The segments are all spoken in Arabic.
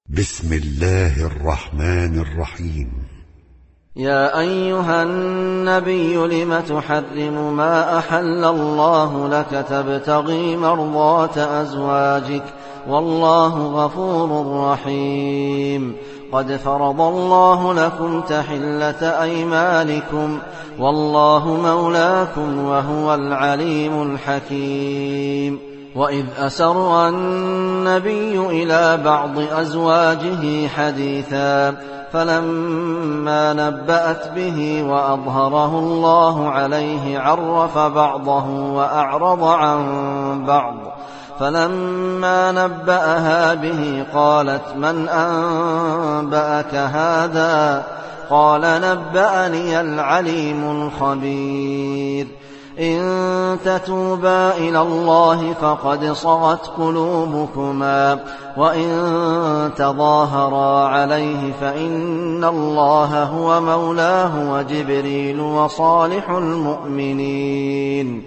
بسم الله الرحمن الرحيم. يا أيها النبي لم تحرم ما أحل الله لك تبتغي مرضات أزواجك والله غفور رحيم. قد فرض الله لكم تحلة أيمانكم والله مولاكم وهو العليم الحكيم. وإذ أسر النبي إلى بعض أزواجه حديثا فلما نبأت به وأظهره الله عليه عرف بعضه وأعرض عن بعض. فلما نبأها به قالت من أنبأك هذا؟ قال نبأني العليم الخبير. إن تتوبا إلى الله فقد صغت قلوبكما وإن تظاهرا عليه فإن الله هو مولاه وجبريل وصالح المؤمنين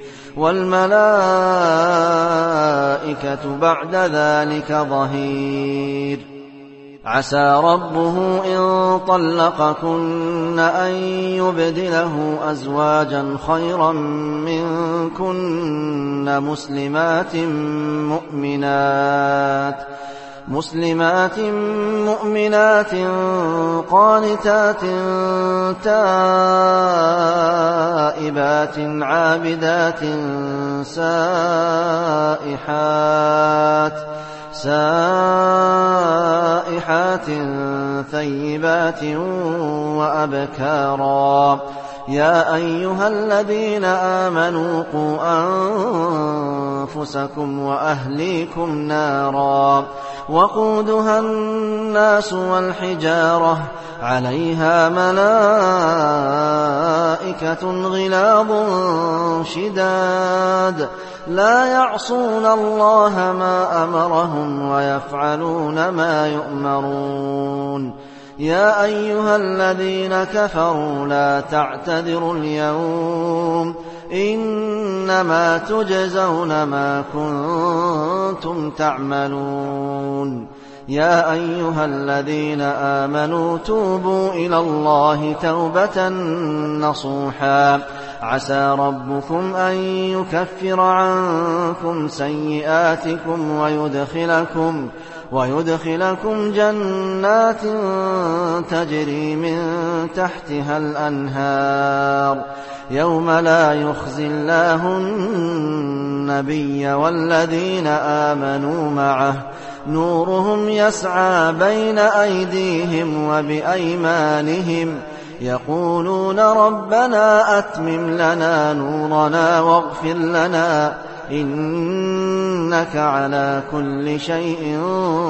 والملائكة بعد ذلك ظهير. عسى ربه إن طلقكن أن يبدله أزواجا خيرا منكن مسلمات مؤمنات قانتات تائبات عابدات سائحات ثيبات وأبكارا. يا أيها الذين آمنوا قوا أنفسكم وأهليكم نارا وقودها الناس والحجارة عليها ملائكة غلاظ شداد لا يعصون الله ما أمرهم ويفعلون ما يؤمرون. يا أيها الذين كفروا لا تعتذروا اليوم إنما تجزون ما كنتم تعملون. يا أيها الذين آمنوا توبوا إلى الله توبة نصوحا عسى ربكم أن يكفر عنكم سيئاتكم ويدخلكم جنات تجري من تحتها الأنهار يوم لا يخزي الله النبي والذين آمنوا معه نورهم يسعى بين أيديهم وبأيمانهم يقولون ربنا أتمم لنا نورنا واغفر لنا إنك على كل شيء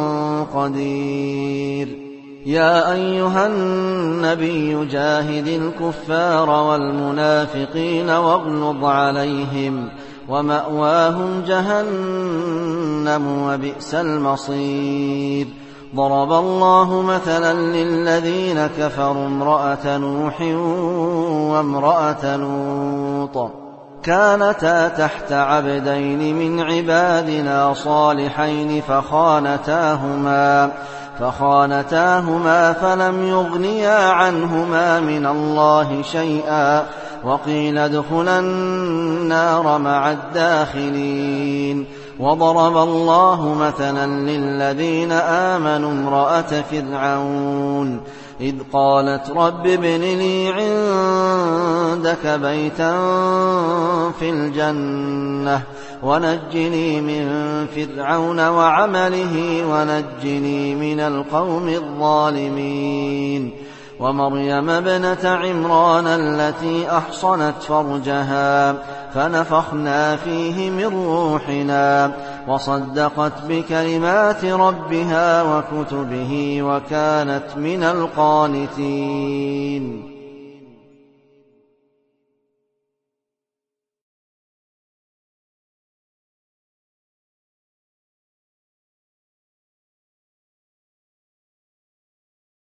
قدير. يا أيها النبي جاهد الكفار والمنافقين واغلظ عليهم ومأواهم جهنم وبئس المصير. ضرب الله مثلا للذين كفروا امرأة نوح وامرأة لوط كانتا تحت عبدين من عبادنا صالحين فخانتاهما فلم يغنيا عنهما من الله شيئا وقيل ادخلا النار مع الداخلين. وضرب الله مثلا للذين آمنوا امرأة فرعون إذ قالت رب ابن لي عندك بيتا في الجنة ونجني من فرعون وعمله ونجني من القوم الظالمين. ومريم ابنة عمران التي أحصنت فرجها فنفخنا فيه من روحنا وصدقت بكلمات ربها وكتبه وكانت من القانتين.